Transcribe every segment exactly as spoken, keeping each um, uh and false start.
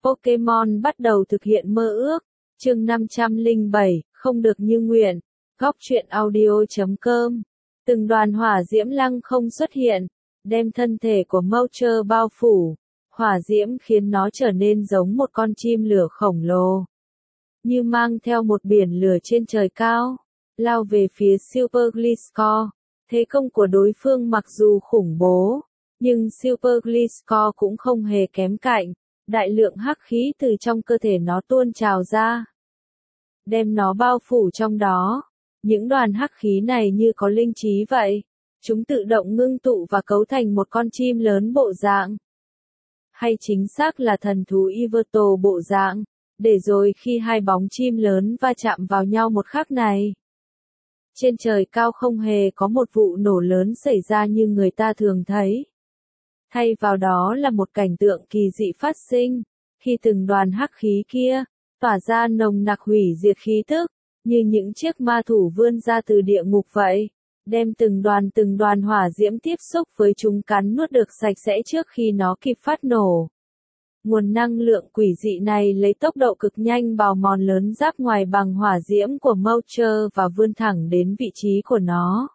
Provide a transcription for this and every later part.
Pokemon bắt đầu thực hiện mơ ước. Chương năm trăm lẻ bảy, không được như nguyện. Góc truyện audio chấm com. Từng đoàn hỏa diễm lăng không xuất hiện, đem thân thể của Moucher bao phủ. Hỏa diễm khiến nó trở nên giống một con chim lửa khổng lồ, như mang theo một biển lửa trên trời cao, lao về phía Super Gliscor. Thế công của đối phương mặc dù khủng bố, nhưng Super Gliscor cũng không hề kém cạnh. Đại lượng hắc khí từ trong cơ thể nó tuôn trào ra, đem nó bao phủ trong đó. Những đoàn hắc khí này như có linh trí vậy. Chúng tự động ngưng tụ và cấu thành một con chim lớn bộ dạng, hay chính xác là thần thú Yveltal bộ dạng, để rồi khi hai bóng chim lớn va chạm vào nhau một khắc này, trên trời cao không hề có một vụ nổ lớn xảy ra như người ta thường thấy. Thay vào đó là một cảnh tượng kỳ dị phát sinh, khi từng đoàn hắc khí kia tỏa ra nồng nặc hủy diệt khí tức, như những chiếc ma thủ vươn ra từ địa ngục vậy, đem từng đoàn từng đoàn hỏa diễm tiếp xúc với chúng cắn nuốt được sạch sẽ trước khi nó kịp phát nổ. Nguồn năng lượng quỷ dị này lấy tốc độ cực nhanh bào mòn lớn giáp ngoài bằng hỏa diễm của Moucher và vươn thẳng đến vị trí của nó,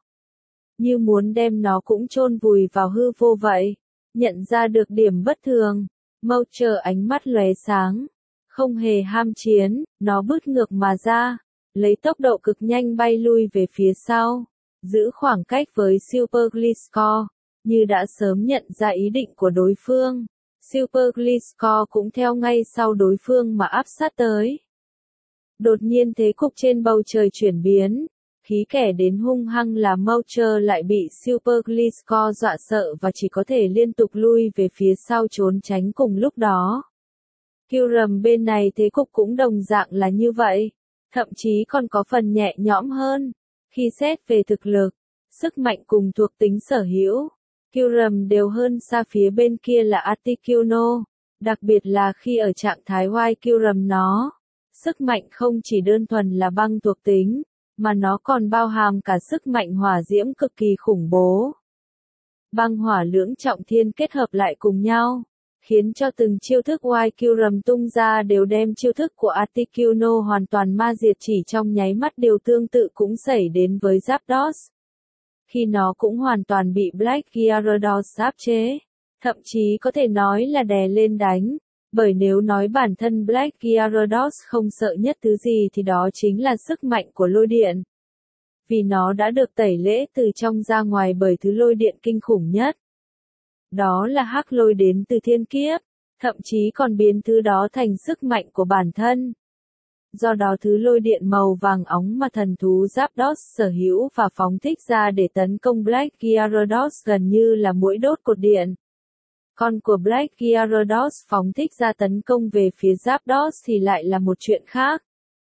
như muốn đem nó cũng chôn vùi vào hư vô vậy. Nhận ra được điểm bất thường, Moucher ánh mắt lóe sáng, không hề ham chiến, nó bứt ngược mà ra, lấy tốc độ cực nhanh bay lui về phía sau, giữ khoảng cách với Super Gliscor, như đã sớm nhận ra ý định của đối phương. Super Gliscor cũng theo ngay sau đối phương mà áp sát tới. Đột nhiên thế cục trên bầu trời chuyển biến, khí kẻ đến hung hăng là Moucher lại bị Super Gliscor dọa sợ và chỉ có thể liên tục lui về phía sau trốn tránh cùng lúc đó. Kyurem bên này thế cục cũng đồng dạng là như vậy, thậm chí còn có phần nhẹ nhõm hơn. Khi xét về thực lực, sức mạnh cùng thuộc tính sở hữu, Kyurem đều hơn xa phía bên kia là Articuno, đặc biệt là khi ở trạng thái White Kyurem nó, sức mạnh không chỉ đơn thuần là băng thuộc tính, mà nó còn bao hàm cả sức mạnh hỏa diễm cực kỳ khủng bố. Băng hỏa lưỡng trọng thiên kết hợp lại cùng nhau, khiến cho từng chiêu thức White Kyurem tung ra đều đem chiêu thức của Articuno hoàn toàn ma diệt. Chỉ trong nháy mắt điều tương tự cũng xảy đến với Zapdos, khi nó cũng hoàn toàn bị Black Gyarados áp chế, thậm chí có thể nói là đè lên đánh, bởi nếu nói bản thân Black Gyarados không sợ nhất thứ gì thì đó chính là sức mạnh của lôi điện. Vì nó đã được tẩy lễ từ trong ra ngoài bởi thứ lôi điện kinh khủng nhất. Đó là hắc lôi đến từ thiên kiếp, thậm chí còn biến thứ đó thành sức mạnh của bản thân. Do đó thứ lôi điện màu vàng óng mà thần thú Zapdos sở hữu và phóng thích ra để tấn công Black Gyarados gần như là mũi đốt cột điện. Con của Black Gyarados phóng thích ra tấn công về phía Zapdos thì lại là một chuyện khác.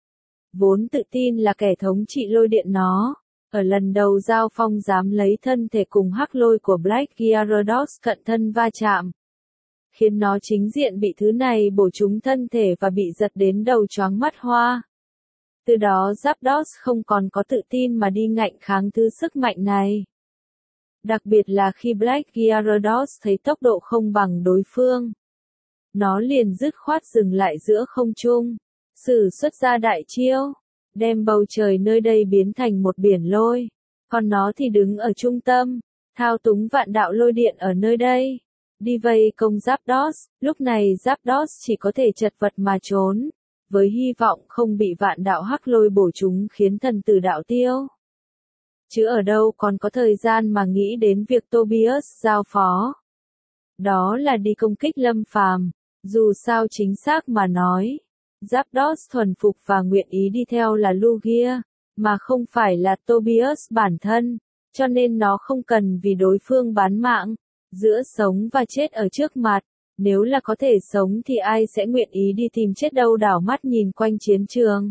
Vốn tự tin là kẻ thống trị lôi điện nó, ở lần đầu giao phong dám lấy thân thể cùng hắc lôi của Black Gyarados cận thân va chạm, khiến nó chính diện bị thứ này bổ trúng thân thể và bị giật đến đầu choáng mắt hoa. Từ đó Zapdos không còn có tự tin mà đi ngạnh kháng thứ sức mạnh này. Đặc biệt là khi Black Gyarados thấy tốc độ không bằng đối phương, nó liền dứt khoát dừng lại giữa không trung, sử xuất ra đại chiêu, đem bầu trời nơi đây biến thành một biển lôi, còn nó thì đứng ở trung tâm, thao túng vạn đạo lôi điện ở nơi đây, đi vây công Zapdos. Lúc này Zapdos chỉ có thể chật vật mà trốn, với hy vọng không bị vạn đạo hắc lôi bổ trúng khiến thần tử đạo tiêu. Chứ ở đâu còn có thời gian mà nghĩ đến việc Tobias giao phó. Đó là đi công kích Lâm Phàm. Dù sao chính xác mà nói, Zapdos thuần phục và nguyện ý đi theo là Lugia, mà không phải là Tobias bản thân, cho nên nó không cần vì đối phương bán mạng. Giữa sống và chết ở trước mặt, nếu là có thể sống thì ai sẽ nguyện ý đi tìm chết đâu. Đảo mắt nhìn quanh chiến trường,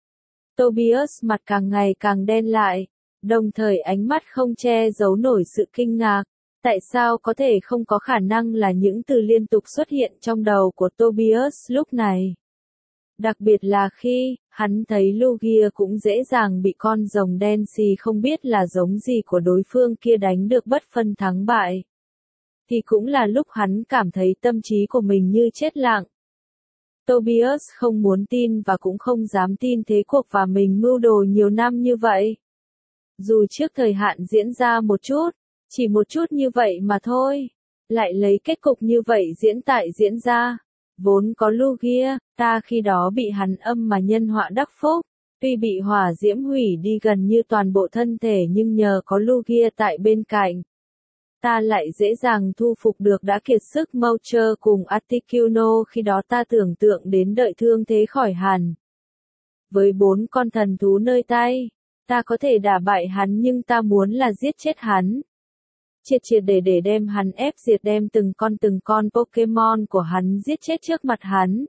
Tobias mặt càng ngày càng đen lại, đồng thời ánh mắt không che giấu nổi sự kinh ngạc. Tại sao có thể không có khả năng là những từ liên tục xuất hiện trong đầu của Tobias lúc này. Đặc biệt là khi, hắn thấy Lugia cũng dễ dàng bị con rồng đen xì không biết là giống gì của đối phương kia đánh được bất phân thắng bại. Thì cũng là lúc hắn cảm thấy tâm trí của mình như chết lặng. Tobias không muốn tin và cũng không dám tin thế cuộc và mình mưu đồ nhiều năm như vậy. Dù trước thời hạn diễn ra một chút, chỉ một chút như vậy mà thôi, lại lấy kết cục như vậy diễn tại diễn ra. Vốn có Lugia, ta khi đó bị hắn âm mà nhân họa đắc phúc, tuy bị hỏa diễm hủy đi gần như toàn bộ thân thể nhưng nhờ có Lugia tại bên cạnh, ta lại dễ dàng thu phục được đã kiệt sức Moucher cùng Articuno khi đó ta tưởng tượng đến đợi thương thế khỏi hẳn. Với bốn con thần thú nơi tay, ta có thể đả bại hắn nhưng ta muốn là giết chết hắn. Triệt triệt để để đem hắn ép diệt đem từng con từng con Pokemon của hắn giết chết trước mặt hắn.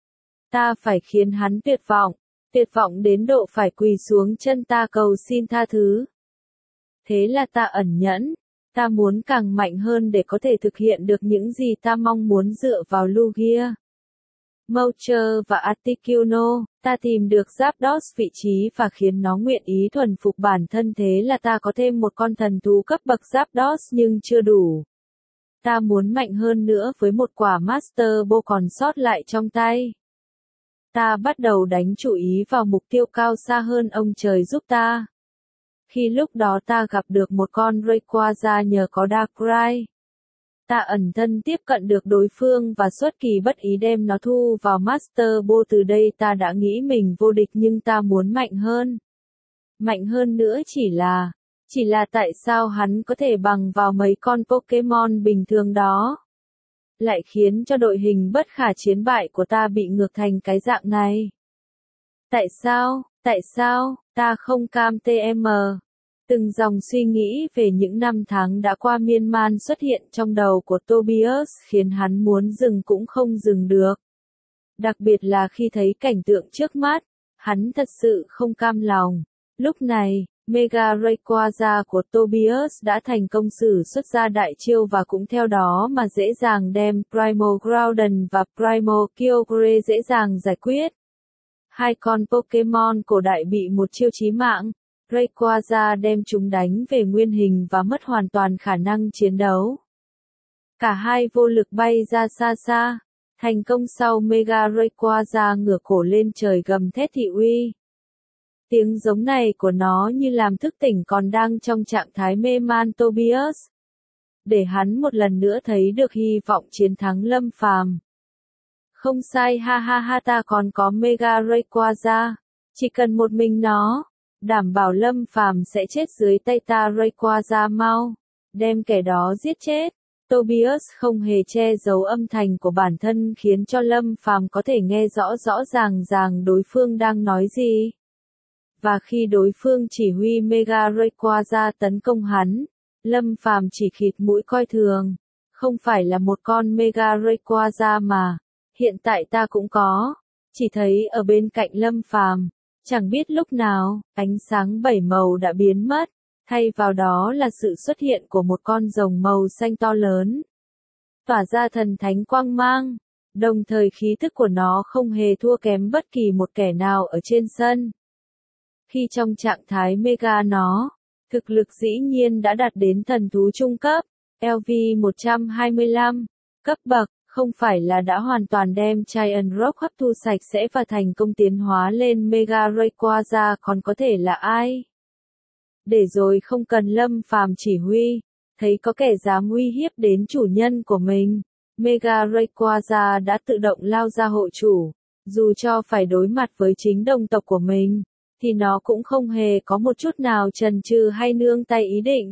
Ta phải khiến hắn tuyệt vọng, tuyệt vọng đến độ phải quỳ xuống chân ta cầu xin tha thứ. Thế là ta ẩn nhẫn, ta muốn càng mạnh hơn để có thể thực hiện được những gì ta mong muốn dựa vào Lugia, Moucher và Articuno. Ta tìm được Zapdos vị trí và khiến nó nguyện ý thuần phục bản thân, thế là ta có thêm một con thần thú cấp bậc Zapdos nhưng chưa đủ. Ta muốn mạnh hơn nữa với một quả Master Ball còn sót lại trong tay. Ta bắt đầu đánh chú ý vào mục tiêu cao xa hơn ông trời giúp ta. Khi lúc đó ta gặp được một con Rayquaza nhờ có Darkrai. Ta ẩn thân tiếp cận được đối phương và xuất kỳ bất ý đem nó thu vào Master Ball. Từ đây ta đã nghĩ mình vô địch nhưng ta muốn mạnh hơn. Mạnh hơn nữa chỉ là, chỉ là tại sao hắn có thể bằng vào mấy con Pokemon bình thường đó. Lại khiến cho đội hình bất khả chiến bại của ta bị ngược thành cái dạng này. Tại sao, tại sao, ta không cam tm. Từng dòng suy nghĩ về những năm tháng đã qua miên man xuất hiện trong đầu của Tobias khiến hắn muốn dừng cũng không dừng được. Đặc biệt là khi thấy cảnh tượng trước mắt, hắn thật sự không cam lòng. Lúc này, Mega Rayquaza của Tobias đã thành công sử xuất ra đại chiêu và cũng theo đó mà dễ dàng đem Primal Groudon và Primal Kyogre dễ dàng giải quyết. Hai con Pokemon cổ đại bị một chiêu chí mạng. Rayquaza đem chúng đánh về nguyên hình và mất hoàn toàn khả năng chiến đấu. Cả hai vô lực bay ra xa xa. Thành công sau Mega Rayquaza ngửa cổ lên trời gầm thét thị uy. Tiếng giống này của nó như làm thức tỉnh còn đang trong trạng thái mê man Tobias. Để hắn một lần nữa thấy được hy vọng chiến thắng Lâm Phàm. Không sai, ha ha ha, ta còn có Mega Rayquaza. Chỉ cần một mình nó, đảm bảo Lâm Phàm sẽ chết dưới tay ta. Rayquaza mau, đem kẻ đó giết chết. Tobias không hề che giấu âm thanh của bản thân khiến cho Lâm Phàm có thể nghe rõ rõ ràng ràng đối phương đang nói gì. Và khi đối phương chỉ huy Mega Rayquaza tấn công hắn, Lâm Phàm chỉ khịt mũi coi thường. Không phải là một con Mega Rayquaza mà, hiện tại ta cũng có. Chỉ thấy ở bên cạnh Lâm Phàm, chẳng biết lúc nào, ánh sáng bảy màu đã biến mất, thay vào đó là sự xuất hiện của một con rồng màu xanh to lớn. Tỏa ra thần thánh quang mang, đồng thời khí thức của nó không hề thua kém bất kỳ một kẻ nào ở trên sân. Khi trong trạng thái Mega nó, thực lực dĩ nhiên đã đạt đến thần thú trung cấp, L V một trăm hai mươi lăm, cấp bậc, không phải là đã hoàn toàn đem Giant Rock hấp thu sạch sẽ và thành công tiến hóa lên Mega Rayquaza còn có thể là ai? Để rồi không cần Lâm Phàm chỉ huy, thấy có kẻ dám uy hiếp đến chủ nhân của mình, Mega Rayquaza đã tự động lao ra hộ chủ, dù cho phải đối mặt với chính đồng tộc của mình, thì nó cũng không hề có một chút nào chần chừ hay nương tay ý định.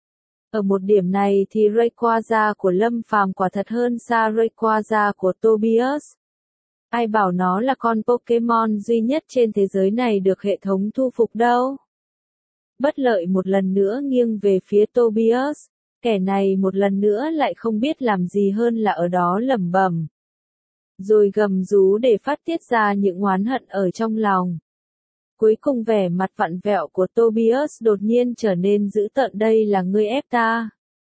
Ở một điểm này thì Rayquaza của Lâm Phàm quả thật hơn xa Rayquaza của Tobias. Ai bảo nó là con Pokemon duy nhất trên thế giới này được hệ thống thu phục đâu. Bất lợi một lần nữa nghiêng về phía Tobias, kẻ này một lần nữa lại không biết làm gì hơn là ở đó lẩm bẩm. Rồi gầm rú để phát tiết ra những oán hận ở trong lòng. Cuối cùng vẻ mặt vặn vẹo của Tobias đột nhiên trở nên dữ tợn. Đây là ngươi ép ta.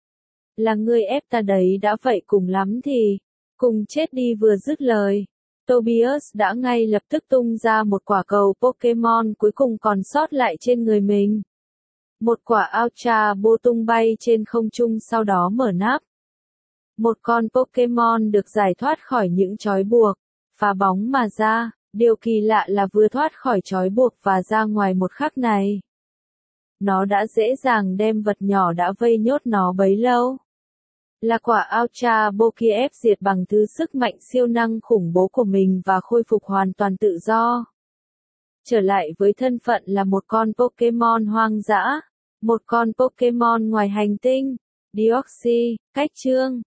Là ngươi ép ta đấy, đã vậy cùng lắm thì, cùng chết đi. Vừa dứt lời, Tobias đã ngay lập tức tung ra một quả cầu Pokemon cuối cùng còn sót lại trên người mình. Một quả Ultra Ball tung bay trên không trung sau đó mở nắp. Một con Pokemon được giải thoát khỏi những trói buộc, phá bóng mà ra. Điều kỳ lạ là vừa thoát khỏi trói buộc và ra ngoài một khắc này, nó đã dễ dàng đem vật nhỏ đã vây nhốt nó bấy lâu là quả Ultra Bokiev diệt bằng thứ sức mạnh siêu năng khủng bố của mình và khôi phục hoàn toàn tự do. Trở lại với thân phận là một con Pokemon hoang dã, một con Pokemon ngoài hành tinh. Deoxys, cách chương